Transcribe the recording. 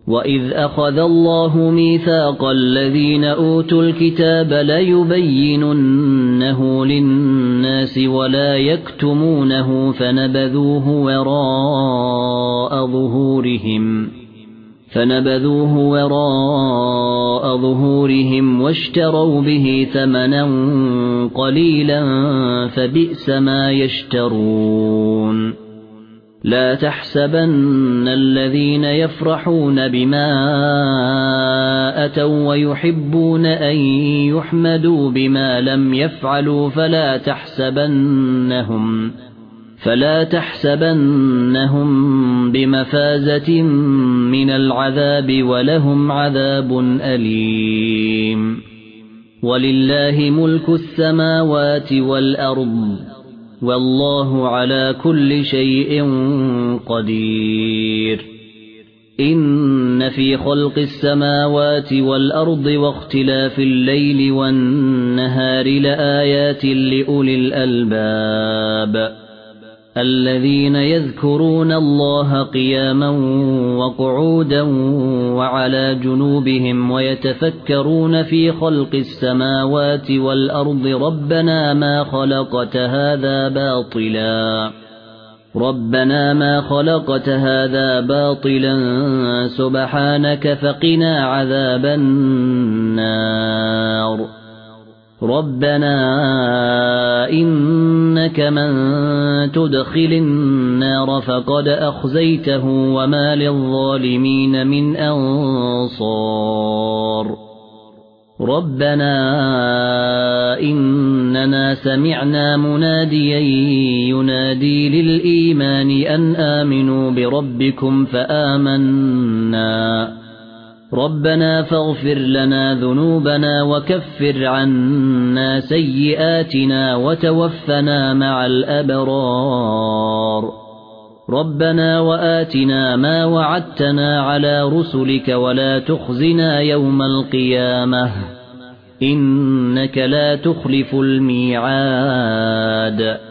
وَإِذْ أَخَذَ اللَّهُ مِيثَاقَ الَّذِينَ أُوتُوا الْكِتَابَ لَيُبَيِّنُنَّهُ لِلنَّاسِ وَلَا يَكْتُمُونَهُ فَنَبَذُوهُ وَرَاءَ ظُهُورِهِمْ وَاشْتَرَوْا بِهِ ثَمَنًا قَلِيلًا فَبِئْسَ مَا يَشْتَرُونَ لا تحسبن الذين يفرحون بما أتوا ويحبون أن يحمدوا بما لم يفعلوا فلا تحسبنهم بمفازة من العذاب ولهم عذاب أليم ولله ملك السماوات والأرض والله على كل شيء قدير إن في خلق السماوات والأرض واختلاف الليل والنهار لآيات لأولي الألباب الذين يذكرون الله قياما وقعودا وعلى جنوبهم ويتفكرون في خلق السماوات والأرض ربنا ما خلقت هذا باطلا سبحانك فقنا عذاب النار ربنا إنك من تدخل النار فقد أخزيته وما للظالمين من أنصار ربنا إننا سمعنا مناديا ينادي للإيمان أن آمنوا بربكم فآمنا ربنا فاغفر لنا ذنوبنا وكفر عنا سيئاتنا وتوفنا مع الأبرار ربنا وآتنا ما وعدتنا على رسلك ولا تخزنا يوم القيامة إنك لا تخلف الميعاد